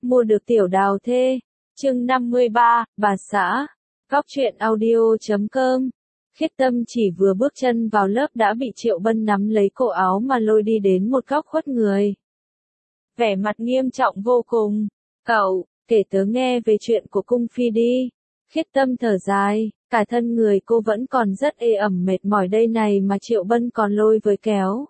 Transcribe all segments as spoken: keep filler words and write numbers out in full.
Mua được tiểu đào thê. Chương năm mươi ba, bà xã. Góc truyện audio chấm com. Khiết Tâm chỉ vừa bước chân vào lớp đã bị Triệu Bân nắm lấy cổ áo mà lôi đi đến một góc khuất người. Vẻ mặt nghiêm trọng vô cùng. Cậu, kể tớ nghe về chuyện của cung phi đi. Khiết Tâm thở dài, cả thân người cô vẫn còn rất ê ẩm mệt mỏi đây này mà Triệu Bân còn lôi với kéo.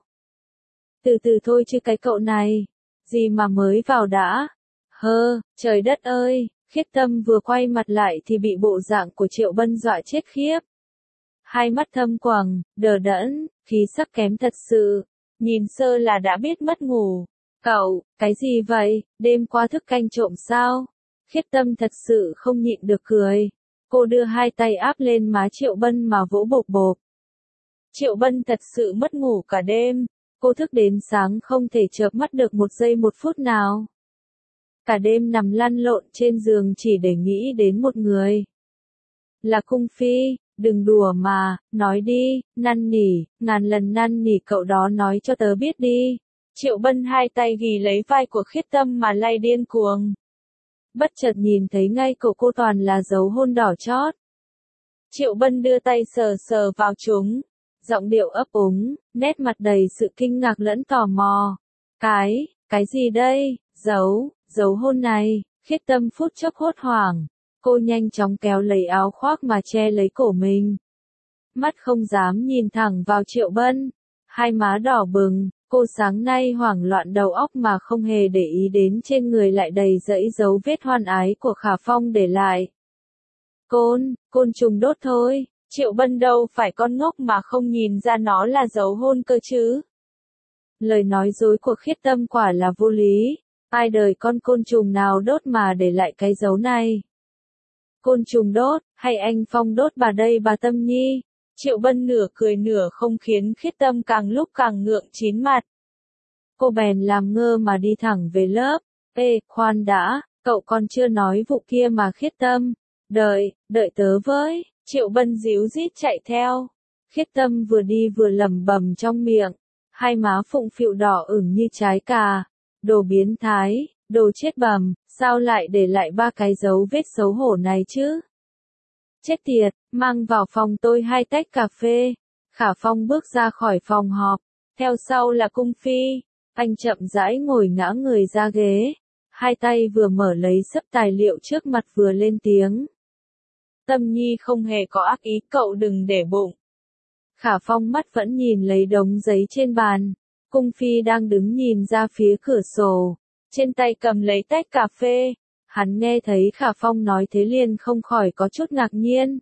Từ từ thôi chứ cái cậu này, gì mà mới vào đã. Hơ, trời đất ơi, Khiết Tâm vừa quay mặt lại thì bị bộ dạng của Triệu Bân dọa chết khiếp. Hai mắt thâm quầng, đờ đẫn, khí sắc kém thật sự, nhìn sơ là đã biết mất ngủ. Cậu, cái gì vậy, đêm qua thức canh trộm sao? Khiết Tâm thật sự không nhịn được cười. Cô đưa hai tay áp lên má Triệu Bân mà vỗ bộp bộp. Triệu Bân thật sự mất ngủ cả đêm. Cô thức đến sáng không thể chợp mắt được một giây một phút nào. Cả đêm nằm lăn lộn trên giường chỉ để nghĩ đến một người. Là cung phi, đừng đùa mà, nói đi, năn nỉ, ngàn lần năn nỉ cậu đó nói cho tớ biết đi. Triệu Bân hai tay ghì lấy vai của Khiết Tâm mà lay điên cuồng. Bất chợt nhìn thấy ngay cổ cô toàn là dấu hôn đỏ chót. Triệu Bân đưa tay sờ sờ vào chúng. Giọng điệu ấp úng, nét mặt đầy sự kinh ngạc lẫn tò mò. Cái, cái gì đây, dấu, dấu hôn này, Khiết Tâm phút chốc hốt hoảng. Cô nhanh chóng kéo lấy áo khoác mà che lấy cổ mình. Mắt không dám nhìn thẳng vào Triệu Bân. Hai má đỏ bừng, cô sáng nay hoảng loạn đầu óc mà không hề để ý đến trên người lại đầy dẫy dấu vết hoan ái của Khả Phong để lại. Côn, côn trùng đốt thôi. Triệu Bân đâu phải con ngốc mà không nhìn ra nó là dấu hôn cơ chứ. Lời nói dối của Khiết Tâm quả là vô lý. Ai đời con côn trùng nào đốt mà để lại cái dấu này? Côn trùng đốt, hay anh Phong đốt bà đây bà Tâm Nhi? Triệu Bân nửa cười nửa không khiến Khiết Tâm càng lúc càng ngượng chín mặt. Cô bèn làm ngơ mà đi thẳng về lớp. Ê, khoan đã, cậu còn chưa nói vụ kia mà Khiết Tâm. Đợi, đợi tớ với. Triệu Bân díu dít chạy theo. Khiết Tâm vừa đi vừa lẩm bẩm trong miệng. Hai má phụng phịu đỏ ửng như trái cà. Đồ biến thái, đồ chết bầm, sao lại để lại ba cái dấu vết xấu hổ này chứ? Chết tiệt, mang vào phòng tôi hai tách cà phê. Khả Phong bước ra khỏi phòng họp. Theo sau là cung phi. Anh chậm rãi ngồi ngã người ra ghế. Hai tay vừa mở lấy xấp tài liệu trước mặt vừa lên tiếng. Tâm Nhi không hề có ác ý, cậu đừng để bụng. Khả Phong mắt vẫn nhìn lấy đống giấy trên bàn. Cung phi đang đứng nhìn ra phía cửa sổ. Trên tay cầm lấy tách cà phê. Hắn nghe thấy Khả Phong nói thế liền không khỏi có chút ngạc nhiên.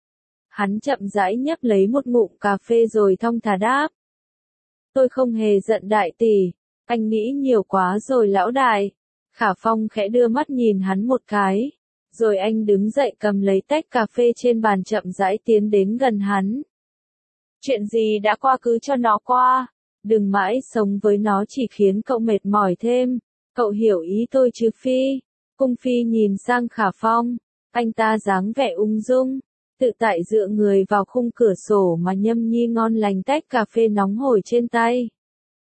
Hắn chậm rãi nhấp lấy một ngụm cà phê rồi thong thả đáp. Tôi không hề giận đại tỷ. Anh nghĩ nhiều quá rồi lão đại. Khả Phong khẽ đưa mắt nhìn hắn một cái. Rồi anh đứng dậy cầm lấy tách cà phê trên bàn chậm rãi tiến đến gần hắn. Chuyện gì đã qua cứ cho nó qua. Đừng mãi sống với nó chỉ khiến cậu mệt mỏi thêm. Cậu hiểu ý tôi chứ Phi. Cung Phi nhìn sang Khả Phong. Anh ta dáng vẻ ung dung. Tự tại dựa người vào khung cửa sổ mà nhâm nhi ngon lành tách cà phê nóng hổi trên tay.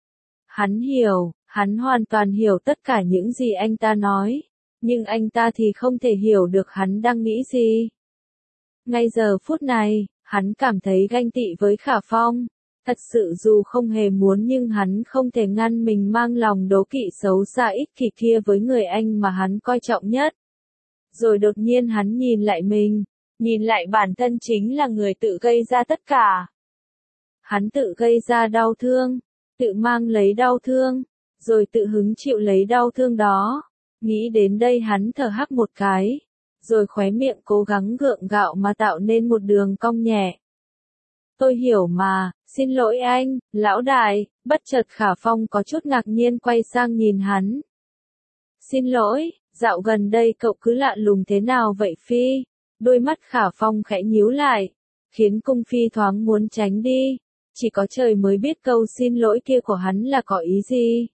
Hắn hiểu, hắn hoàn toàn hiểu tất cả những gì anh ta nói. Nhưng anh ta thì không thể hiểu được hắn đang nghĩ gì. Ngay giờ phút này, hắn cảm thấy ganh tị với Khả Phong. Thật sự dù không hề muốn nhưng hắn không thể ngăn mình mang lòng đố kỵ xấu xa ích kỷ kia với người anh mà hắn coi trọng nhất. Rồi đột nhiên hắn nhìn lại mình, nhìn lại bản thân chính là người tự gây ra tất cả. Hắn tự gây ra đau thương, tự mang lấy đau thương, rồi tự hứng chịu lấy đau thương đó. Nghĩ đến đây hắn thở hắt một cái, rồi khóe miệng cố gắng gượng gạo mà tạo nên một đường cong nhẹ. Tôi hiểu mà, xin lỗi anh, lão đại. Bất chợt Khả Phong có chút ngạc nhiên quay sang nhìn hắn. Xin lỗi, dạo gần đây cậu cứ lạ lùng thế nào vậy Phi? Đôi mắt Khả Phong khẽ nhíu lại, khiến cung Phi thoáng muốn tránh đi. Chỉ có trời mới biết câu xin lỗi kia của hắn là có ý gì.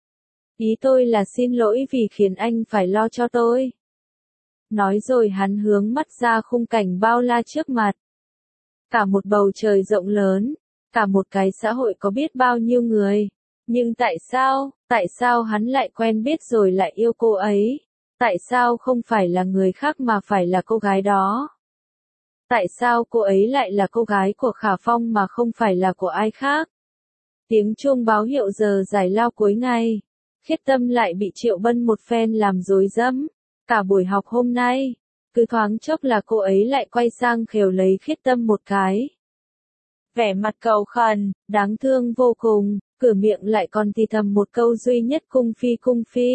Ý tôi là xin lỗi vì khiến anh phải lo cho tôi. Nói rồi hắn hướng mắt ra khung cảnh bao la trước mặt. Cả một bầu trời rộng lớn, cả một cái xã hội có biết bao nhiêu người. Nhưng tại sao, tại sao hắn lại quen biết rồi lại yêu cô ấy? Tại sao không phải là người khác mà phải là cô gái đó? Tại sao cô ấy lại là cô gái của Khả Phong mà không phải là của ai khác? Tiếng chuông báo hiệu giờ giải lao cuối ngày. Khiết Tâm lại bị Triệu Bân một phen làm rối rắm. Cả buổi học hôm nay, cứ thoáng chốc là cô ấy lại quay sang khều lấy Khiết Tâm một cái. Vẻ mặt cầu khẩn, đáng thương vô cùng, cửa miệng lại còn thì thầm một câu duy nhất cung phi cung phi.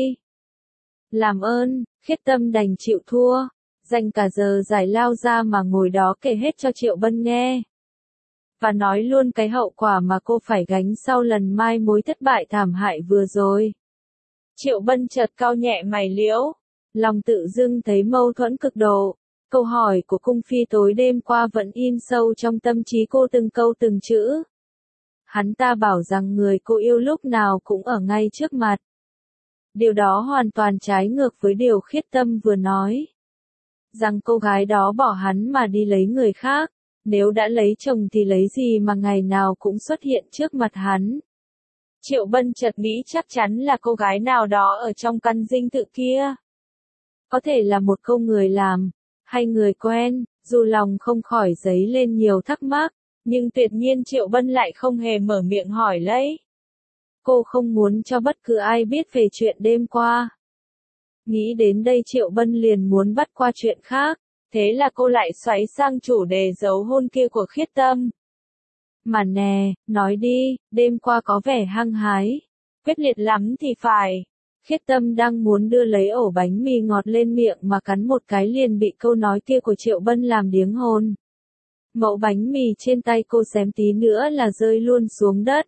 Làm ơn, Khiết Tâm đành chịu thua, dành cả giờ giải lao ra mà ngồi đó kể hết cho Triệu Bân nghe. Và nói luôn cái hậu quả mà cô phải gánh sau lần mai mối thất bại thảm hại vừa rồi. Triệu Bân chợt cau nhẹ mày liễu, lòng tự dưng thấy mâu thuẫn cực độ. Câu hỏi của cung phi tối đêm qua vẫn in sâu trong tâm trí cô từng câu từng chữ. Hắn ta bảo rằng người cô yêu lúc nào cũng ở ngay trước mặt. Điều đó hoàn toàn trái ngược với điều Khiết Tâm vừa nói. Rằng cô gái đó bỏ hắn mà đi lấy người khác, nếu đã lấy chồng thì lấy gì mà ngày nào cũng xuất hiện trước mặt hắn. Triệu Bân chợt nghĩ chắc chắn là cô gái nào đó ở trong căn dinh thự kia. Có thể là một cô người làm, hay người quen, dù lòng không khỏi dấy lên nhiều thắc mắc, nhưng tuyệt nhiên Triệu Bân lại không hề mở miệng hỏi lấy. Cô không muốn cho bất cứ ai biết về chuyện đêm qua. Nghĩ đến đây Triệu Bân liền muốn bắt qua chuyện khác, thế là cô lại xoáy sang chủ đề giấu hôn kia của Khiết Tâm. Mà nè, nói đi, đêm qua có vẻ hăng hái, quyết liệt lắm thì phải. Khiết Tâm đang muốn đưa lấy ổ bánh mì ngọt lên miệng mà cắn một cái liền bị câu nói kia của Triệu Bân làm điếng hồn. Mẩu bánh mì trên tay cô xém tí nữa là rơi luôn xuống đất.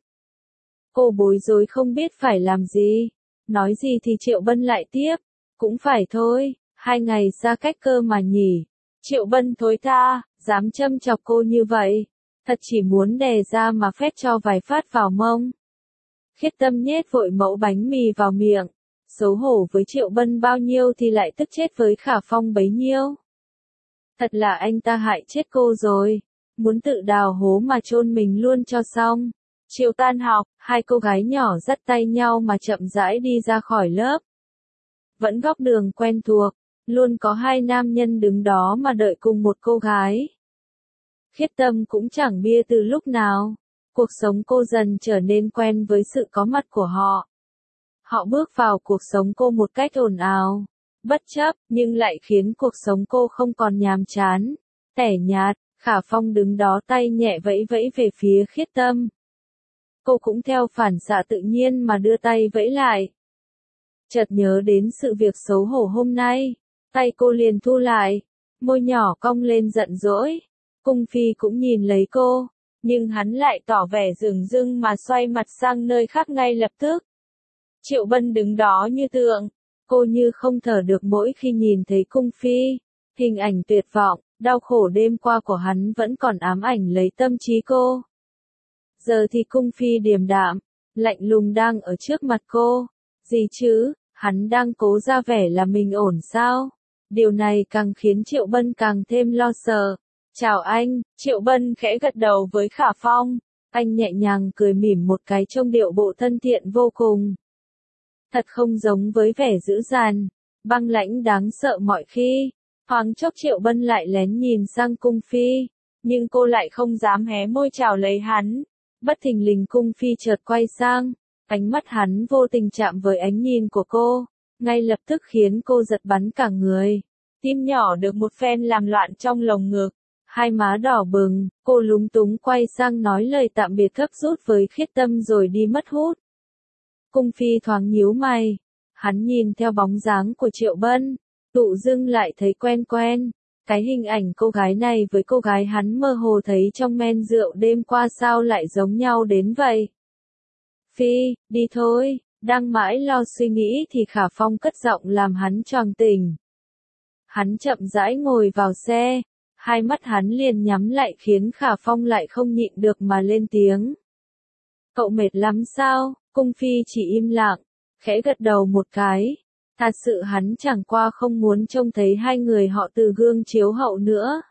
Cô bối rối không biết phải làm gì. Nói gì thì Triệu Bân lại tiếp. Cũng phải thôi, hai ngày xa cách cơ mà nhỉ. Triệu Bân thối tha, dám châm chọc cô như vậy. Thật chỉ muốn đè ra mà phét cho vài phát vào mông. Khiết Tâm nhét vội mẩu bánh mì vào miệng. Xấu hổ với Triệu Bân bao nhiêu thì lại tức chết với Khả Phong bấy nhiêu. Thật là anh ta hại chết cô rồi. Muốn tự đào hố mà chôn mình luôn cho xong. Chiều tan học, hai cô gái nhỏ dắt tay nhau mà chậm rãi đi ra khỏi lớp. Vẫn góc đường quen thuộc, luôn có hai nam nhân đứng đó mà đợi cùng một cô gái. Khiết Tâm cũng chẳng bia từ lúc nào. Cuộc sống cô dần trở nên quen với sự có mặt của họ. Họ bước vào cuộc sống cô một cách ồn ào, bất chấp, nhưng lại khiến cuộc sống cô không còn nhàm chán, tẻ nhạt. Khả Phong đứng đó tay nhẹ vẫy vẫy về phía Khiết Tâm. Cô cũng theo phản xạ tự nhiên mà đưa tay vẫy lại. Chợt nhớ đến sự việc xấu hổ hôm nay, tay cô liền thu lại, môi nhỏ cong lên giận dỗi. Cung phi cũng nhìn lấy cô, nhưng hắn lại tỏ vẻ dửng dưng mà xoay mặt sang nơi khác ngay lập tức. Triệu Bân đứng đó như tượng, cô như không thở được mỗi khi nhìn thấy cung phi. Hình ảnh tuyệt vọng, đau khổ đêm qua của hắn vẫn còn ám ảnh lấy tâm trí cô. Giờ thì cung phi điềm đạm, lạnh lùng đang ở trước mặt cô. Gì chứ, hắn đang cố ra vẻ là mình ổn sao? Điều này càng khiến Triệu Bân càng thêm lo sợ. Chào anh, Triệu Bân khẽ gật đầu với Khả Phong. Anh nhẹ nhàng cười mỉm một cái trông điệu bộ thân thiện vô cùng. Thật không giống với vẻ dữ dằn, băng lãnh đáng sợ mọi khi. Thoáng chốc Triệu Bân lại lén nhìn sang cung phi, nhưng cô lại không dám hé môi chào lấy hắn. Bất thình lình cung phi chợt quay sang, ánh mắt hắn vô tình chạm với ánh nhìn của cô, ngay lập tức khiến cô giật bắn cả người. Tim nhỏ được một phen làm loạn trong lồng ngực, hai má đỏ bừng, cô lúng túng quay sang nói lời tạm biệt gấp rút với Khiết Tâm rồi đi mất hút. Cung phi thoáng nhíu mày, hắn nhìn theo bóng dáng của Triệu Bân, tự dưng lại thấy quen quen. Cái hình ảnh cô gái này với cô gái hắn mơ hồ thấy trong men rượu đêm qua sao lại giống nhau đến vậy. Phi, đi thôi, đang mãi lo suy nghĩ thì Khả Phong cất giọng làm hắn choàng tỉnh. Hắn chậm rãi ngồi vào xe, hai mắt hắn liền nhắm lại khiến Khả Phong lại không nhịn được mà lên tiếng. Cậu mệt lắm sao? Cung phi chỉ im lặng, khẽ gật đầu một cái. Thật sự hắn chẳng qua không muốn trông thấy hai người họ từ gương chiếu hậu nữa.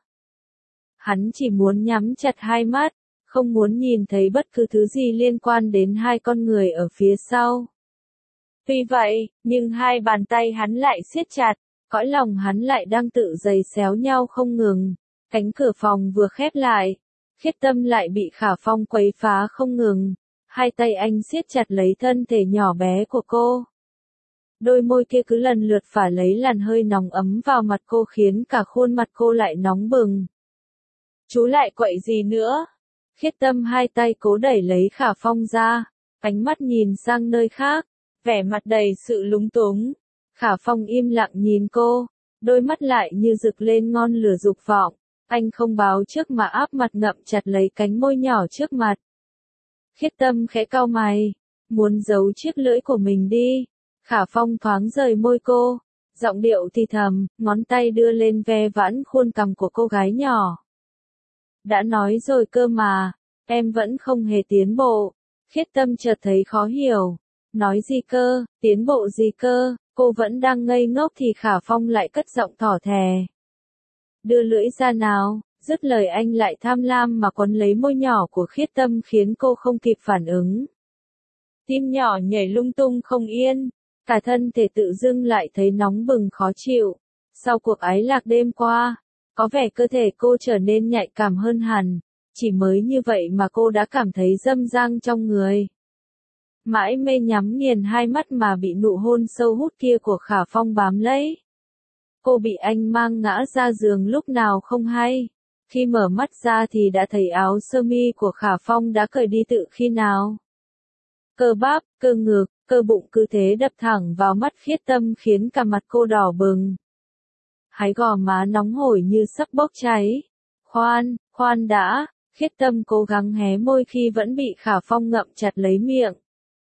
Hắn chỉ muốn nhắm chặt hai mắt, không muốn nhìn thấy bất cứ thứ gì liên quan đến hai con người ở phía sau. Tuy vậy, nhưng hai bàn tay hắn lại siết chặt, cõi lòng hắn lại đang tự giày xéo nhau không ngừng. Cánh cửa phòng vừa khép lại, Khiết Tâm lại bị Khả Phong quấy phá không ngừng. Hai tay anh siết chặt lấy thân thể nhỏ bé của cô. Đôi môi kia cứ lần lượt phả lấy làn hơi nóng ấm vào mặt cô khiến cả khuôn mặt cô lại nóng bừng. Chú lại quậy gì nữa? Khiết Tâm hai tay cố đẩy lấy Khả Phong ra, ánh mắt nhìn sang nơi khác, vẻ mặt đầy sự lúng túng. Khả Phong im lặng nhìn cô, đôi mắt lại như rực lên ngọn lửa dục vọng. Anh không báo trước mà áp mặt ngậm chặt lấy cánh môi nhỏ trước mặt. Khiết Tâm khẽ cau mày, muốn giấu chiếc lưỡi của mình đi. Khả Phong thoáng rời môi cô, giọng điệu thì thầm, ngón tay đưa lên ve vãn khuôn cằm của cô gái nhỏ. Đã nói rồi cơ mà, em vẫn không hề tiến bộ. Khiết Tâm chợt thấy khó hiểu. Nói gì cơ, tiến bộ gì cơ, cô vẫn đang ngây ngốc thì Khả Phong lại cất giọng thỏ thè. Đưa lưỡi ra nào, dứt lời anh lại tham lam mà quấn lấy môi nhỏ của Khiết Tâm khiến cô không kịp phản ứng. Tim nhỏ nhảy lung tung không yên, cả thân thể tự dưng lại thấy nóng bừng khó chịu. Sau cuộc ái lạc đêm qua, có vẻ cơ thể cô trở nên nhạy cảm hơn hẳn, chỉ mới như vậy mà cô đã cảm thấy dâm dang trong người. Mãi mê nhắm nghiền hai mắt mà bị nụ hôn sâu hút kia của Khả Phong bám lấy. Cô bị anh mang ngã ra giường lúc nào không hay. Khi mở mắt ra thì đã thấy áo sơ mi của Khả Phong đã cởi đi tự khi nào. Cơ bắp, cơ ngực, cơ bụng cứ thế đập thẳng vào mắt Khiết Tâm khiến cả mặt cô đỏ bừng. Hai gò má nóng hổi như sắp bốc cháy. Khoan, khoan đã, Khiết Tâm cố gắng hé môi khi vẫn bị Khả Phong ngậm chặt lấy miệng.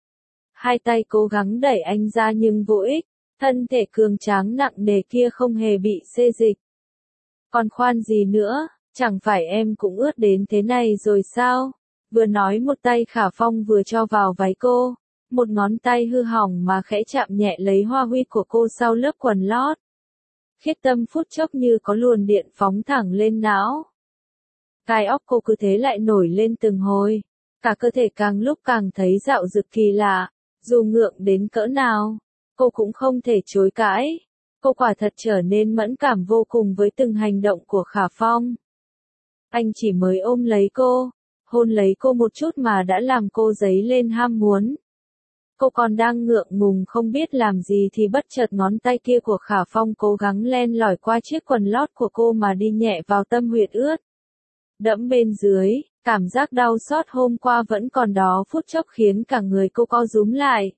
Hai tay cố gắng đẩy anh ra nhưng vô ích, thân thể cường tráng nặng nề kia không hề bị xê dịch. Còn khoan gì nữa, chẳng phải em cũng ướt đến thế này rồi sao? Vừa nói một tay Khả Phong vừa cho vào váy cô, một ngón tay hư hỏng mà khẽ chạm nhẹ lấy hoa huy của cô sau lớp quần lót. Khiết Tâm phút chốc như có luồng điện phóng thẳng lên não. Gai óc cô cứ thế lại nổi lên từng hồi, cả cơ thể càng lúc càng thấy dạo dực kỳ lạ, dù ngượng đến cỡ nào, cô cũng không thể chối cãi. Cô quả thật trở nên mẫn cảm vô cùng với từng hành động của Khả Phong. Anh chỉ mới ôm lấy cô, hôn lấy cô một chút mà đã làm cô dấy lên ham muốn. Cô còn đang ngượng ngùng không biết làm gì thì bất chợt ngón tay kia của Khả Phong cố gắng len lỏi qua chiếc quần lót của cô mà đi nhẹ vào tâm huyệt ướt. Đẫm bên dưới, cảm giác đau xót hôm qua vẫn còn đó phút chốc khiến cả người cô co rúm lại.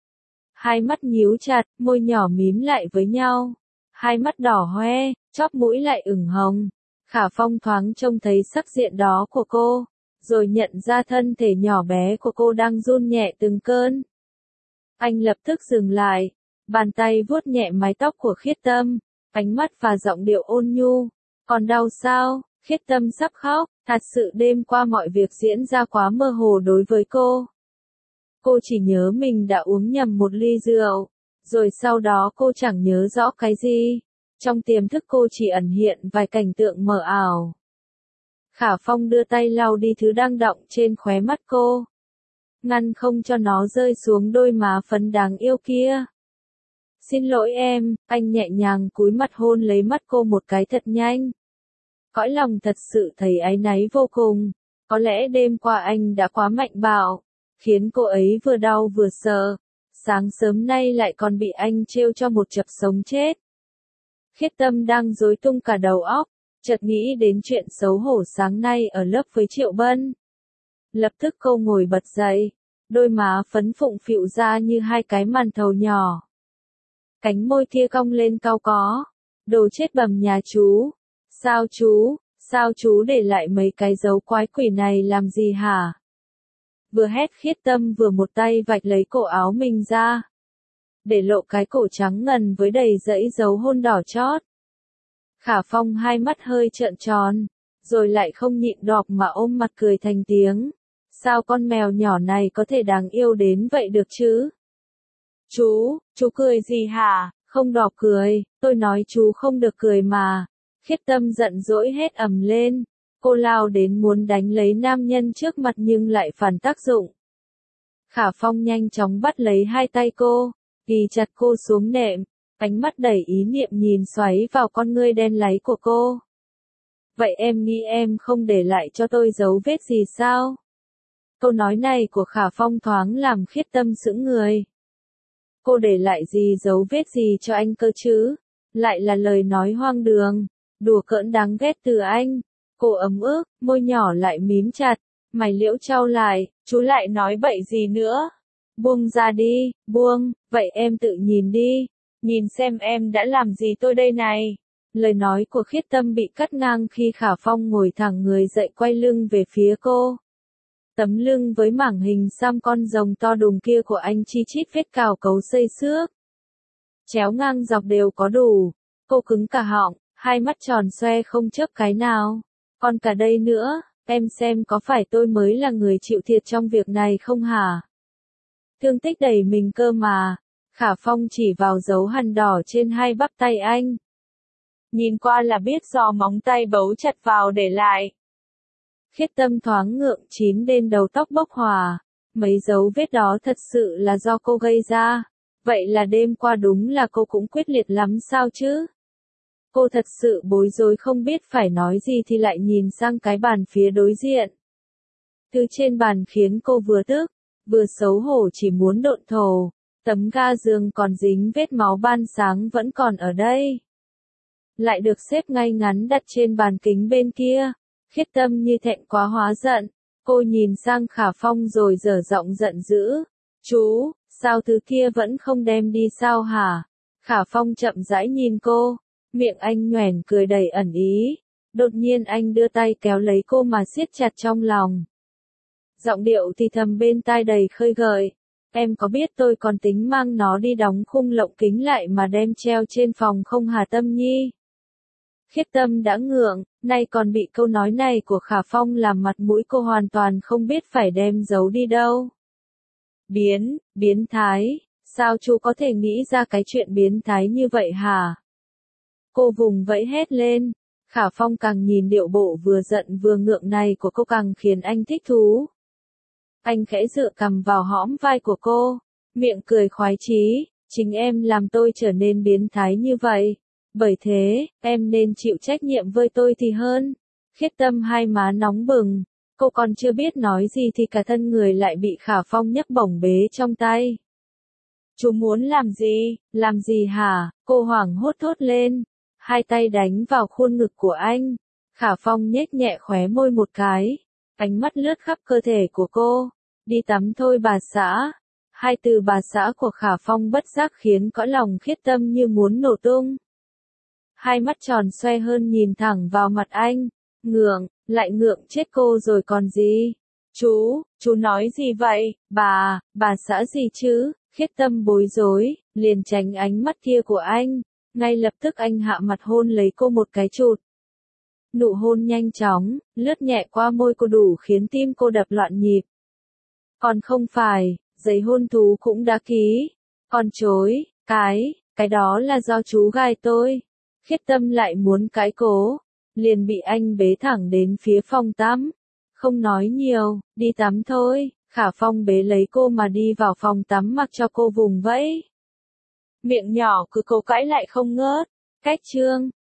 Hai mắt nhíu chặt, môi nhỏ mím lại với nhau. Hai mắt đỏ hoe, chóp mũi lại ửng hồng. Khả Phong thoáng trông thấy sắc diện đó của cô, rồi nhận ra thân thể nhỏ bé của cô đang run nhẹ từng cơn. Anh lập tức dừng lại, bàn tay vuốt nhẹ mái tóc của Khiết Tâm, ánh mắt và giọng điệu ôn nhu. Còn đau sao? Khiết Tâm sắp khóc, thật sự đêm qua mọi việc diễn ra quá mơ hồ đối với cô. Cô chỉ nhớ mình đã uống nhầm một ly rượu, rồi sau đó cô chẳng nhớ rõ cái gì. Trong tiềm thức cô chỉ ẩn hiện vài cảnh tượng mờ ảo. Khả Phong đưa tay lau đi thứ đang đọng trên khóe mắt cô, ngăn không cho nó rơi xuống đôi má phấn đáng yêu kia. Xin lỗi em, anh nhẹ nhàng cúi mặt hôn lấy mắt cô một cái thật nhanh. Cõi lòng thật sự thấy áy náy vô cùng, có lẽ đêm qua anh đã quá mạnh bạo, khiến cô ấy vừa đau vừa sợ, sáng sớm nay lại còn bị anh trêu cho một chập sống chết. Khiết Tâm đang rối tung cả đầu óc, chợt nghĩ đến chuyện xấu hổ sáng nay ở lớp với Triệu Bân. Lập tức cô ngồi bật dậy, đôi má phấn phụng phịu ra như hai cái màn thầu nhỏ. Cánh môi kia cong lên cau có, đồ chết bầm nhà chú. Sao chú, sao chú để lại mấy cái dấu quái quỷ này làm gì hả? Vừa hét Khiết Tâm vừa một tay vạch lấy cổ áo mình ra, để lộ cái cổ trắng ngần với đầy dãy dấu hôn đỏ chót. Khả Phong hai mắt hơi trợn tròn, rồi lại không nhịn đọc mà ôm mặt cười thành tiếng. Sao con mèo nhỏ này có thể đáng yêu đến vậy được chứ? Chú, chú cười gì hả? Không đọc cười, tôi nói chú không được cười mà. Khiết Tâm giận dỗi hét ầm lên, cô lao đến muốn đánh lấy nam nhân trước mặt nhưng lại phản tác dụng. Khả Phong nhanh chóng bắt lấy hai tay cô, ghi chặt cô xuống nệm, ánh mắt đầy ý niệm nhìn xoáy vào con ngươi đen láy của cô. Vậy em nghĩ em không để lại cho tôi dấu vết gì sao? Câu nói này của Khả Phong thoáng làm Khiết Tâm sững người. Cô để lại gì dấu vết gì cho anh cơ chứ? Lại là lời nói hoang đường, đùa cỡn đáng ghét từ anh. Cô ấm ức, môi nhỏ lại mím chặt, mày liễu trao lại, chú lại nói bậy gì nữa? Buông ra đi, buông, vậy em tự nhìn đi, nhìn xem em đã làm gì tôi đây này. Lời nói của Khiết Tâm bị cắt ngang khi Khả Phong ngồi thẳng người dậy quay lưng về phía cô. Tấm lưng với mảng hình xăm con rồng to đùng kia của anh chi chít vết cào cấu xây xước. Chéo ngang dọc đều có đủ, cô cứng cả họng, hai mắt tròn xoe không chớp cái nào. Còn cả đây nữa, em xem có phải tôi mới là người chịu thiệt trong việc này không hả? Thương tích đầy mình cơ mà. Khả Phong chỉ vào dấu hằn đỏ trên hai bắp tay anh. Nhìn qua là biết do móng tay bấu chặt vào để lại. Khiết Tâm thoáng ngượng chín đến đầu tóc bốc hỏa. Mấy dấu vết đó thật sự là do cô gây ra. Vậy là đêm qua đúng là cô cũng quyết liệt lắm sao chứ? Cô thật sự bối rối không biết phải nói gì thì lại nhìn sang cái bàn phía đối diện. Thứ trên bàn khiến cô vừa tức, vừa xấu hổ chỉ muốn độn thổ. Tấm ga giường còn dính vết máu ban sáng vẫn còn ở đây. Lại được xếp ngay ngắn đặt trên bàn kính bên kia. Khiết Tâm như thẹn quá hóa giận. Cô nhìn sang Khả Phong rồi dở giọng giận dữ. Chú, sao thứ kia vẫn không đem đi sao hả? Khả Phong chậm rãi nhìn cô. Miệng anh nhoẻn cười đầy ẩn ý. Đột nhiên anh đưa tay kéo lấy cô mà siết chặt trong lòng. Giọng điệu thì thầm bên tai đầy khơi gợi. Em có biết tôi còn tính mang nó đi đóng khung lộng kính lại mà đem treo trên phòng không hả Tâm Nhi? Khiết Tâm đã ngượng, nay còn bị câu nói này của Khả Phong làm mặt mũi cô hoàn toàn không biết phải đem giấu đi đâu. Biến, biến thái, sao chú có thể nghĩ ra cái chuyện biến thái như vậy hả? Cô vùng vẫy hét lên. Khả Phong càng nhìn điệu bộ vừa giận vừa ngượng này của cô càng khiến anh thích thú. Anh khẽ dựa cằm vào hõm vai của cô, miệng cười khoái chí, chính em làm tôi trở nên biến thái như vậy. Bởi thế, em nên chịu trách nhiệm với tôi thì hơn. Khiết Tâm hai má nóng bừng, cô còn chưa biết nói gì thì cả thân người lại bị Khả Phong nhấc bổng bế trong tay. Chú muốn làm gì, làm gì hả? Cô hoảng hốt thốt lên, hai tay đánh vào khuôn ngực của anh. Khả Phong nhếch nhẹ khóe môi một cái, ánh mắt lướt khắp cơ thể của cô. Đi tắm thôi bà xã. Hai từ bà xã của Khả Phong bất giác khiến cõi lòng Khiết Tâm như muốn nổ tung. Hai mắt tròn xoe hơn nhìn thẳng vào mặt anh, ngượng, lại ngượng chết cô rồi còn gì. Chú, chú nói gì vậy, bà, bà xã gì chứ? Khiết Tâm bối rối, liền tránh ánh mắt kia của anh. Ngay lập tức anh hạ mặt hôn lấy cô một cái chụt. Nụ hôn nhanh chóng, lướt nhẹ qua môi cô đủ khiến tim cô đập loạn nhịp. Còn không phải, giấy hôn thú cũng đã ký. Còn chối, cái, cái đó là do chú gài tôi. Khiết Tâm lại muốn cãi cố, liền bị anh bế thẳng đến phía phòng tắm. Không nói nhiều, đi tắm thôi. Khả Phong bế lấy cô mà đi vào phòng tắm mặc cho cô vùng vẫy. Miệng nhỏ cứ cố cãi lại không ngớt. Cách chương